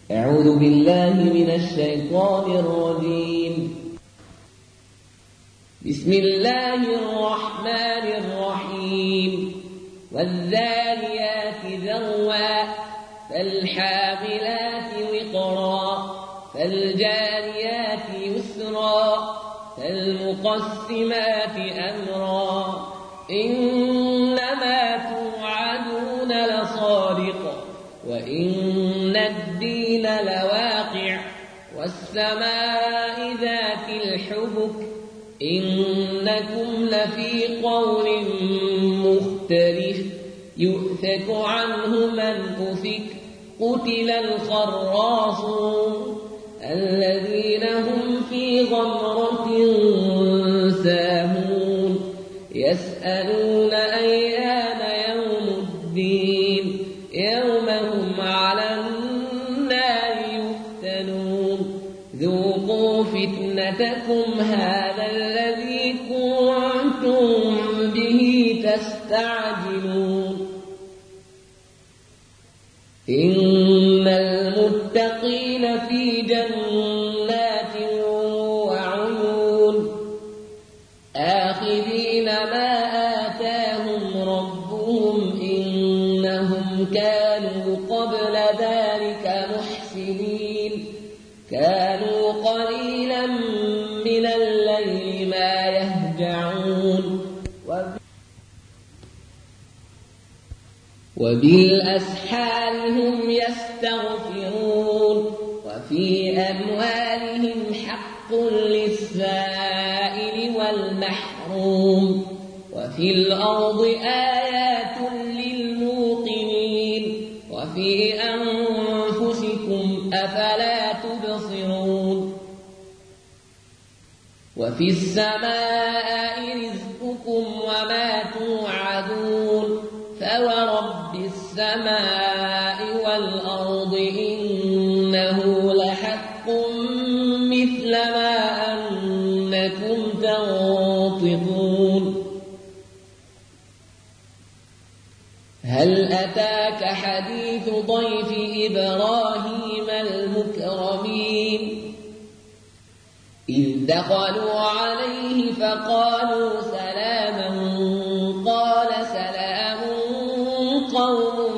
أعوذ بالله من الشيطان الرجيم. بسم الله الرحمن الرحيم. والذاريات ذروا فالحاملات وقرا فالجاريات يسرا فالمقسمات أمرا إنما توعدون لصادق وإن الدين لواقع والسماء ذات الحبك إنكم لفي قول مختلف يؤفك عنه من أفك قتل الخراصون الذين هم في غمرة ساهون يسألون أيان يوم الدين يوم هم على النار يفتنون ذوقوا فتنتكم هذا الذي كنتم به تستعجلون إن المتقين في جنات وعيون آخذين ما آتاهم ربهم إنهم كانوا قبل ذلك محسنين كانوا قليلا من الليل ما يهجعون وبالأسحار هم يستغفرون وفي أموالهم حق للسائل والمحروم وفي الأرض آيات للموقنين وفي أنفسكم أفلا تبصرون وفي السماء رزقكم وما توعدون فورب السماء والأرض إنه لحق مثل ما أنكم تنطقون هل أتاك حديث ضيف إبراهيم المكرمين إذ دخلوا عليه فقالوا سلاما قال سلام قوم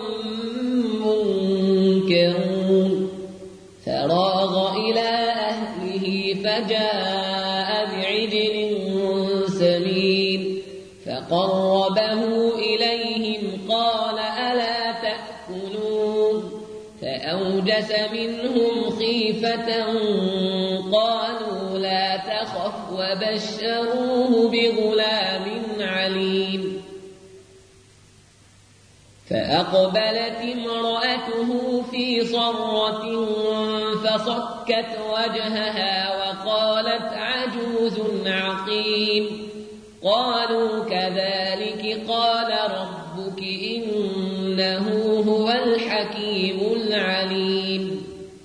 منكرون فراغ إلى أهله فجاء بعجل سمين فقربه إليهم قال ألا تأكلون فأوجس منهم خيفة قالوا لا تخف وبشروه بغلام عليم فأقبلت امرأته في صرة فصكت وجهها وقالت عجوز عقيم قالوا كذلك قال ربك إنه هو الحكيم العليم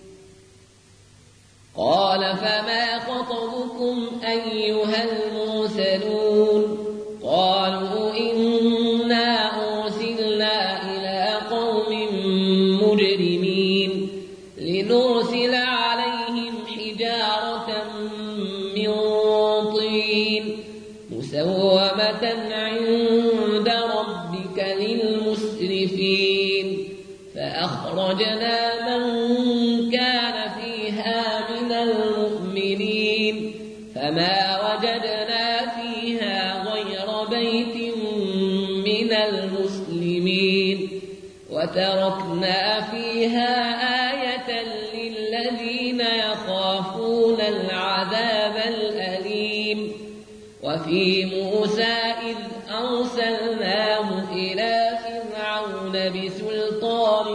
قال فما خطبكم أيها المرسلون قالوا إنا أرسلنا إلى قوم مجرمين لنرسل عليهم حجارة من طين مسومة عند ربك للمسرفين فأخرجنا من كان فيها من المؤمنين فما وجدنا فيها غير بيت من المسلمين وتركنا فيها آية للذين يخافون العذاب الأليم وفي موسى إذ أرسلناه إلى فرعون بسلطان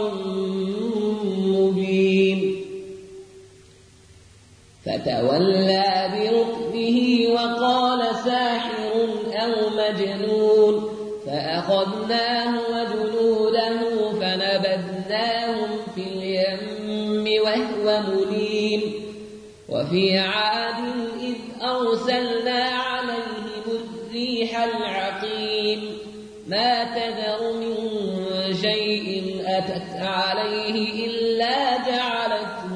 مبين فتولى بركنه وقال ساحر أو مجنون فأخذناه وجنوده فنبذناهم في اليم وهو مليم وفي عاد إذ أرسلنا عليهم الريح العقيم ما تذر من شيء أتت عليه إلا جعلته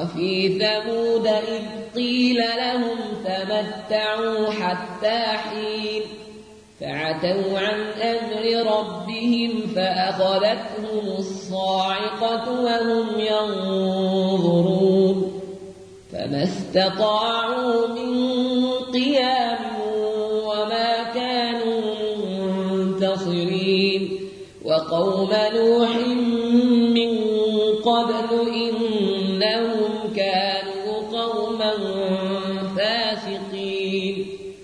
وفي ثمود إذ قيل لهم تمتعوا حتى حين فعتوا عن أمر ربهم فأخذتهم الصاعقة وهم ينظرون فما استطاعوا من قيام وما كانوا منتصرين وقوم نوح من قبل إنهم كانوا قوما فاسقين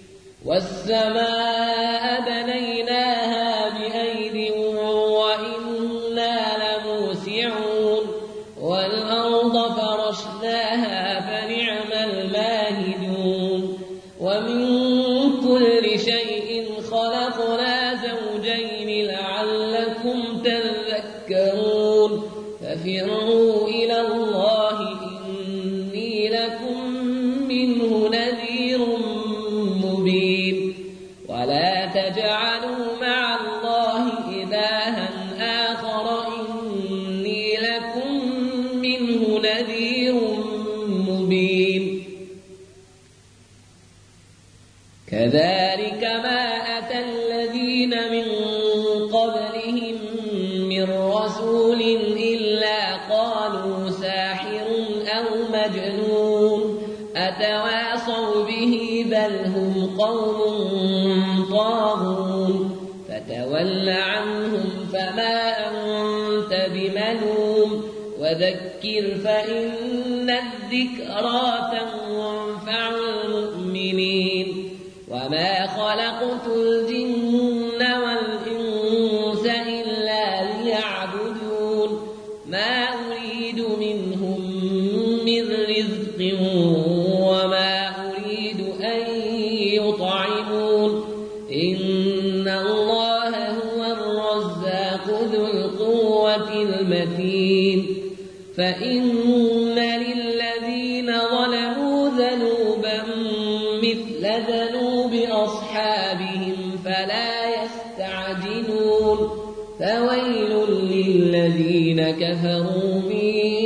والسماء بنيناها بأيد وإنا لموسعون والأرض فرشناها فنعم الماهدون ومن كل شيء خلقنا زوجين لعلكم تذكرون ففروا إلى الله إني لكم منه نذير مبين ولا تجعلوا مع الله إلها آخر إني لكم منه نذير مبين كذلك ما أتى الذين من قبلهم من رسول إلا قالوا ساحر أو مجنون أتواصوا به بل هم قوم طاغون فتول عنهم فما أنت بملوم وذكر فإن الذكرى تنفع المؤمنين وما خلقت الجن والإنس إلا ليعبدون ما أريد منهم من رزق وما أريد أن يطعمون إن الله هو الرزاق ذو القوة المتين فإن للذين ظلموا ذنوبا مثل ذنوب أصحابهم فلا يستعجلون فويل للذين كفروا من